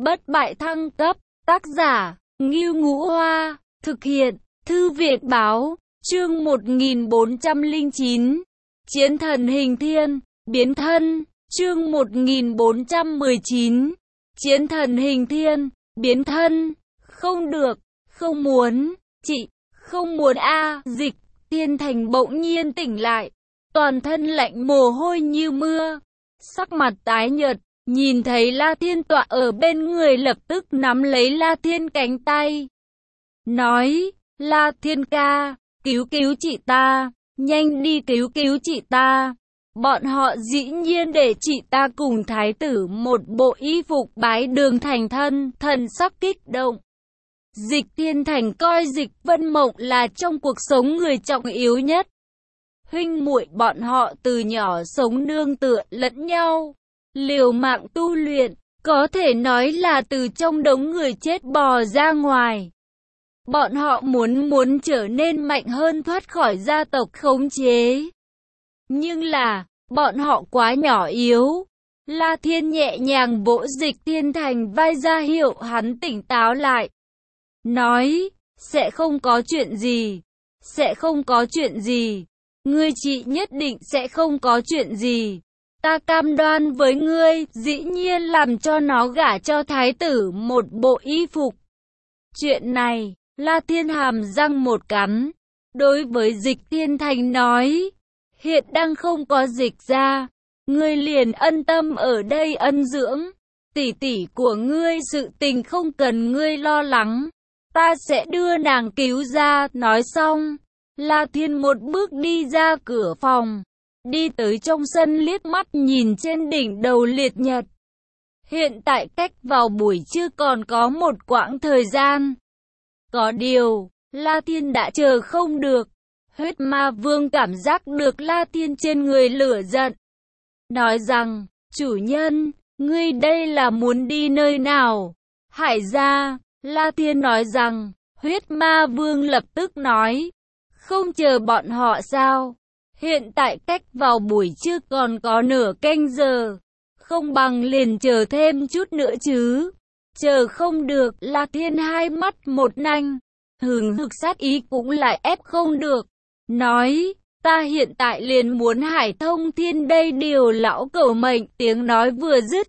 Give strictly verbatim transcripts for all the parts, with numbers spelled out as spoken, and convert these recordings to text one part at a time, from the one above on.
bất bại thăng cấp, tác giả, Ngưu Ngũ Hoa, thực hiện, Thư viện báo, chương một nghìn bốn trăm lẻ chín, Chiến thần hình thiên, biến thân, chương một nghìn bốn trăm mười chín, Chiến thần hình thiên, biến thân, không được, không muốn, chị, không muốn a Dịch Thiên Thành bỗng nhiên tỉnh lại, toàn thân lạnh mồ hôi như mưa, sắc mặt tái nhợt, nhìn thấy La Thiên tọa ở bên người lập tức nắm lấy La Thiên cánh tay. Nói, La Thiên ca, cứu cứu chị ta, nhanh đi cứu cứu chị ta. Bọn họ dĩ nhiên để chị ta cùng thái tử một bộ y phục bái đường thành thân, thần sắc kích động. Dịch Thiên Thành coi Dịch Vân Mộng là trong cuộc sống người trọng yếu nhất. Huynh muội bọn họ từ nhỏ sống nương tựa lẫn nhau, liều mạng tu luyện, có thể nói là từ trong đống người chết bò ra ngoài. Bọn họ muốn muốn trở nên mạnh hơn, thoát khỏi gia tộc khống chế. Nhưng là, bọn họ quá nhỏ yếu. La Thiên nhẹ nhàng vỗ Dịch Thiên Thành vai ra hiệu hắn tỉnh táo lại. Nói, sẽ không có chuyện gì, sẽ không có chuyện gì. Ngươi chị nhất định sẽ không có chuyện gì. Ta cam đoan với ngươi, dĩ nhiên làm cho nó gả cho thái tử một bộ y phục. Chuyện này, La Thiên hàm răng một cắn. Đối với Dịch Thiên Thành nói, hiện đang không có dịch ra, ngươi liền ân tâm ở đây ân dưỡng. Tỷ tỷ của ngươi sự tình không cần ngươi lo lắng, ta sẽ đưa nàng cứu ra. Nói xong, La Thiên một bước đi ra cửa phòng, đi tới trong sân liếc mắt nhìn trên đỉnh đầu liệt nhật. Hiện tại cách vào buổi trưa còn có một quãng thời gian. Có điều, La Thiên đã chờ không được. Huyết Ma Vương cảm giác được La Thiên trên người lửa giận. Nói rằng, chủ nhân, ngươi đây là muốn đi nơi nào? Hải gia. La Thiên nói rằng, Huyết Ma Vương lập tức nói, không chờ bọn họ sao? Hiện tại cách vào buổi trưa còn có nửa canh giờ, không bằng liền chờ thêm chút nữa chứ. Chờ không được, La Thiên hai mắt một nanh, hừng hực sát ý cũng lại ép không được. Nói, ta hiện tại liền muốn Hải Thông Thiên đây điều lão cẩu mệnh. Tiếng nói vừa dứt,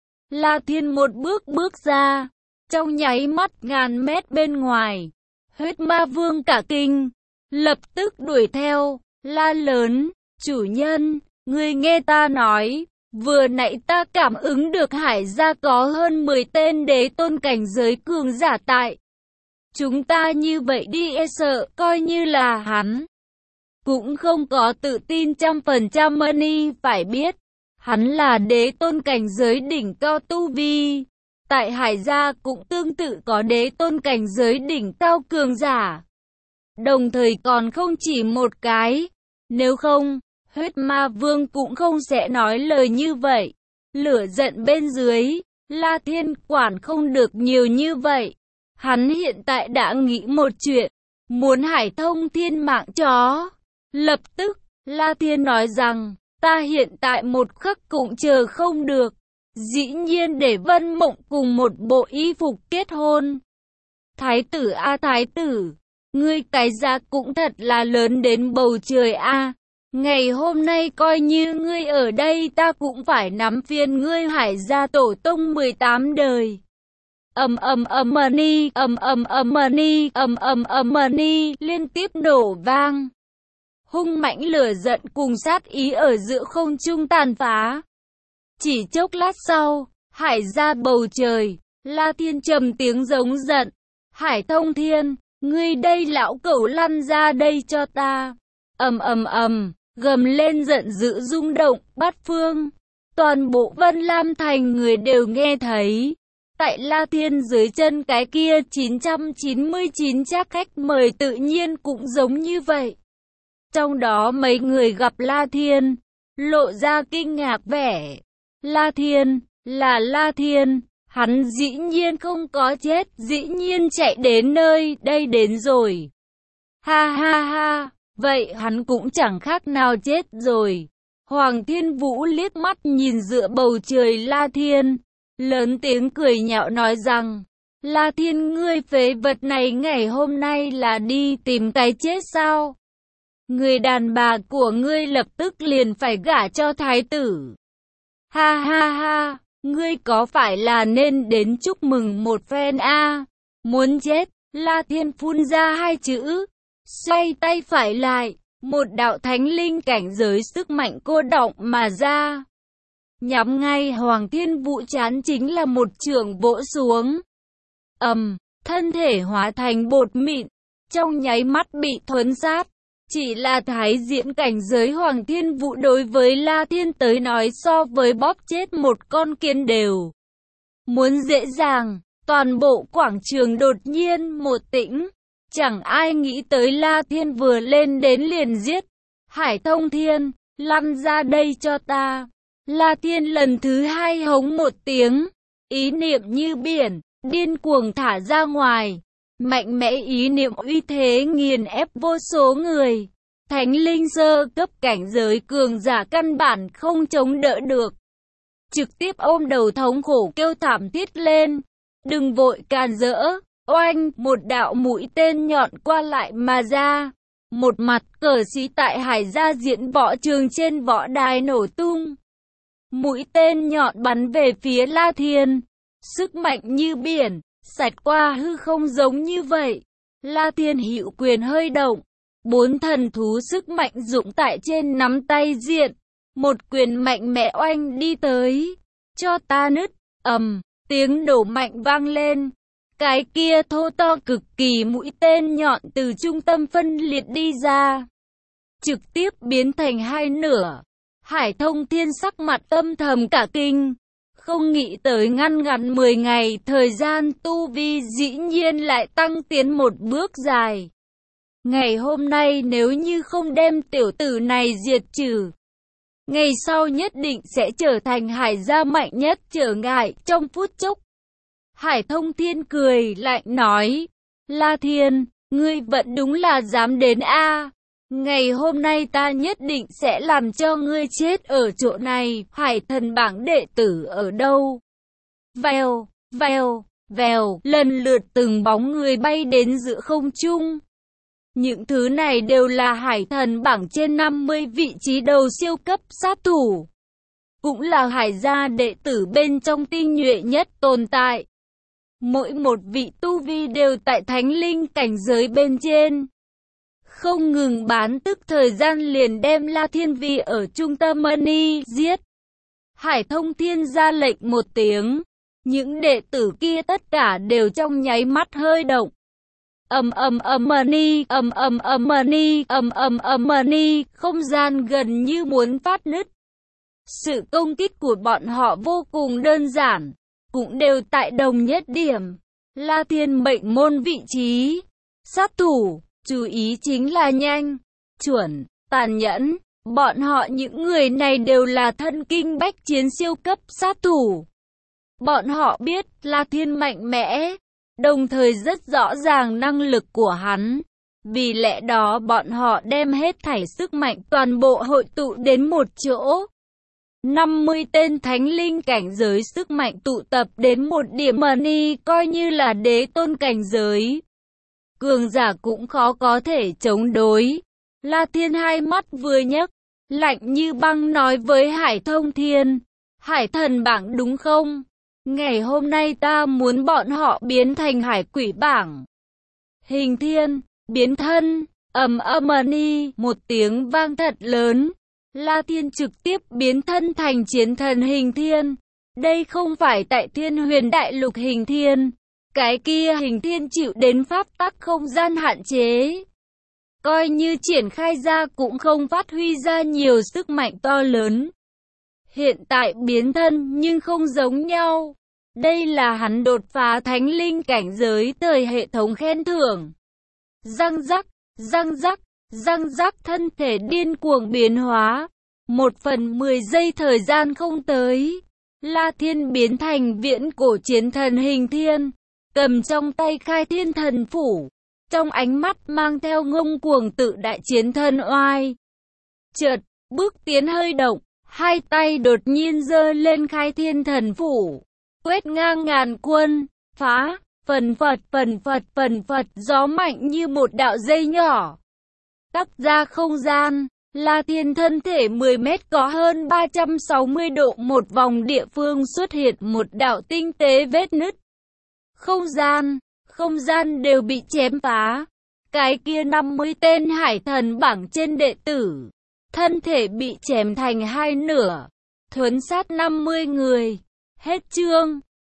La Thiên một bước bước ra, trong nháy mắt ngàn mét bên ngoài. Huyết Ma Vương cả kinh, lập tức đuổi theo, la lớn, chủ nhân, ngươi nghe ta nói, vừa nãy ta cảm ứng được Hải gia có hơn mười tên đế tôn cảnh giới cường giả tại. Chúng ta như vậy đi e sợ, coi như là hắn cũng không có tự tin trăm phần trăm. Money phải biết, hắn là đế tôn cảnh giới đỉnh cao tu vi. Tại Hải gia cũng tương tự có đế tôn cảnh giới đỉnh cao cường giả. Đồng thời còn không chỉ một cái. Nếu không, Huyết Ma Vương cũng không sẽ nói lời như vậy. Lửa giận bên dưới, La Thiên quản không được nhiều như vậy. Hắn hiện tại đã nghĩ một chuyện, muốn Hải Thông Thiên mạng chó. Lập tức, La Thiên nói rằng, ta hiện tại một khắc cũng chờ không được. Dĩ nhiên để Vân Mộng cùng một bộ y phục kết hôn. Thái tử a thái tử, ngươi cái giá cũng thật là lớn đến bầu trời a. Ngày hôm nay coi như ngươi ở đây ta cũng phải nắm phiên ngươi Hải gia tổ tông mười tám đời. Ầm ầm ầm money, ầm ầm ầm money, ầm ầm ầm money liên tiếp nổ vang. Hung mãnh lửa giận cùng sát ý ở giữa không trung tàn phá. Chỉ chốc lát sau, Hải gia bầu trời, La Thiên trầm tiếng giống giận. Hải Thông Thiên, ngươi đây lão cẩu lăn ra đây cho ta. Ầm ầm ầm, gầm lên giận dữ rung động bát phương. Toàn bộ Vân Lam Thành người đều nghe thấy. Tại La Thiên dưới chân cái kia chín trăm chín mươi chín chắc khách mời tự nhiên cũng giống như vậy. Trong đó mấy người gặp La Thiên, lộ ra kinh ngạc vẻ. La Thiên, là La Thiên, hắn dĩ nhiên không có chết, dĩ nhiên chạy đến nơi đây đến rồi. Ha ha ha, vậy hắn cũng chẳng khác nào chết rồi. Hoàng Thiên Vũ liếc mắt nhìn dựa bầu trời La Thiên, lớn tiếng cười nhạo nói rằng, La Thiên ngươi phế vật này ngày hôm nay là đi tìm cái chết sao? Người đàn bà của ngươi lập tức liền phải gả cho thái tử. Ha ha ha, ngươi có phải là nên đến chúc mừng một phen a? À? Muốn chết, La Thiên phun ra hai chữ, xoay tay phải lại, một đạo thánh linh cảnh giới sức mạnh cô động mà ra. Nhắm ngay Hoàng Thiên Vũ chán chính là một chưởng vỗ xuống. Ầm, um, thân thể hóa thành bột mịn, trong nháy mắt bị thuấn sát. Chỉ là thái diễn cảnh giới Hoàng Thiên Vũ đối với La Thiên tới nói so với bóp chết một con kiến đều muốn dễ dàng. Toàn bộ quảng trường đột nhiên một tĩnh, chẳng ai nghĩ tới La Thiên vừa lên đến liền giết. Hải Thông Thiên, lăn ra đây cho ta. La Thiên lần thứ hai hống một tiếng, ý niệm như biển, điên cuồng thả ra ngoài. Mạnh mẽ ý niệm uy thế nghiền ép vô số người. Thánh linh sơ cấp cảnh giới cường giả căn bản không chống đỡ được. Trực tiếp ôm đầu thống khổ kêu thảm thiết lên. Đừng vội càn rỡ, oanh, một đạo mũi tên nhọn qua lại mà ra. Một mặt cờ xí tại Hải Gia diễn võ trường trên võ đài nổ tung. Mũi tên nhọn bắn về phía La Thiên. Sức mạnh như biển, xẹt qua hư không giống như vậy. La Thiên hữu quyền hơi động. Bốn thần thú sức mạnh dũng tại trên nắm tay diện. Một quyền mạnh mẽ oanh đi tới. Cho ta nứt, ầm, tiếng nổ mạnh vang lên. Cái kia thô to cực kỳ mũi tên nhọn từ trung tâm phân liệt đi ra. Trực tiếp biến thành hai nửa. Hải Thông Thiên sắc mặt âm thầm cả kinh. Không nghĩ tới ngăn ngắn mười ngày thời gian tu vi dĩ nhiên lại tăng tiến một bước dài. Ngày hôm nay nếu như không đem tiểu tử này diệt trừ, ngày sau nhất định sẽ trở thành Hải gia mạnh nhất trở ngại trong phút chốc. Hải Thông Thiên cười lạnh nói, La Thiên, ngươi vẫn đúng là dám đến a. À. Ngày hôm nay ta nhất định sẽ làm cho ngươi chết ở chỗ này. Hải thần bảng đệ tử ở đâu? Vèo, vèo, vèo, lần lượt từng bóng người bay đến giữa không trung. Những thứ này đều là hải thần bảng trên năm mươi vị trí đầu siêu cấp sát thủ. Cũng là Hải gia đệ tử bên trong tinh nhuệ nhất tồn tại. Mỗi một vị tu vi đều tại thánh linh cảnh giới bên trên. Không ngừng bán tức thời gian liền đem La Thiên Vi ở trung tâm Mani giết. Hải Thông Thiên ra lệnh một tiếng. Những đệ tử kia tất cả đều trong nháy mắt hơi động. Ầm ầm ầm Mani, ầm ầm ầm Mani, ầm ầm ầm Mani, không gian gần như muốn phát nứt. Sự công kích của bọn họ vô cùng đơn giản, cũng đều tại đồng nhất điểm. La Thiên mệnh môn vị trí, sát thủ, chú ý chính là nhanh, chuẩn, tàn nhẫn. Bọn họ những người này đều là thân kinh bách chiến siêu cấp sát thủ. Bọn họ biết La Thiên mạnh mẽ, đồng thời rất rõ ràng năng lực của hắn. Vì lẽ đó bọn họ đem hết thảy sức mạnh toàn bộ hội tụ đến một chỗ. năm mươi tên thánh linh cảnh giới sức mạnh tụ tập đến một điểm Mani coi như là đế tôn cảnh giới. Cường giả cũng khó có thể chống đối. La Thiên hai mắt vừa nhấc, lạnh như băng nói với Hải Thông Thiên, Hải thần bảng đúng không? Ngày hôm nay ta muốn bọn họ biến thành hải quỷ bảng. Hình thiên, biến thân, ầm ầm Mani, một tiếng vang thật lớn. La Thiên trực tiếp biến thân thành chiến thần hình thiên. Đây không phải tại Thiên Huyền Đại Lục hình thiên. Cái kia hình thiên chịu đến pháp tắc không gian hạn chế. Coi như triển khai ra cũng không phát huy ra nhiều sức mạnh to lớn. Hiện tại biến thân nhưng không giống nhau. Đây là hắn đột phá thánh linh cảnh giới thời hệ thống khen thưởng. Răng rắc, răng rắc, răng rắc thân thể điên cuồng biến hóa. Một phần mười giây thời gian không tới. La Thiên biến thành viễn cổ chiến thần hình thiên. Cầm trong tay khai thiên thần phủ. Trong ánh mắt mang theo ngông cuồng tự đại chiến thần oai. Chợt, bước tiến hơi động. Hai tay đột nhiên giơ lên khai thiên thần phủ. quét ngang ngàn quân, phá, phần phật phần phật phần phật, gió mạnh như một đạo dây nhỏ. Tác ra không gian, La Thiên thân thể mười mét có hơn ba trăm sáu mươi độ, một vòng địa phương xuất hiện một đạo tinh tế vết nứt. Không gian, không gian đều bị chém phá. Cái kia năm mươi tên hải thần bảng trên đệ tử, thân thể bị chém thành hai nửa, thuấn sát năm mươi người. Hết chương.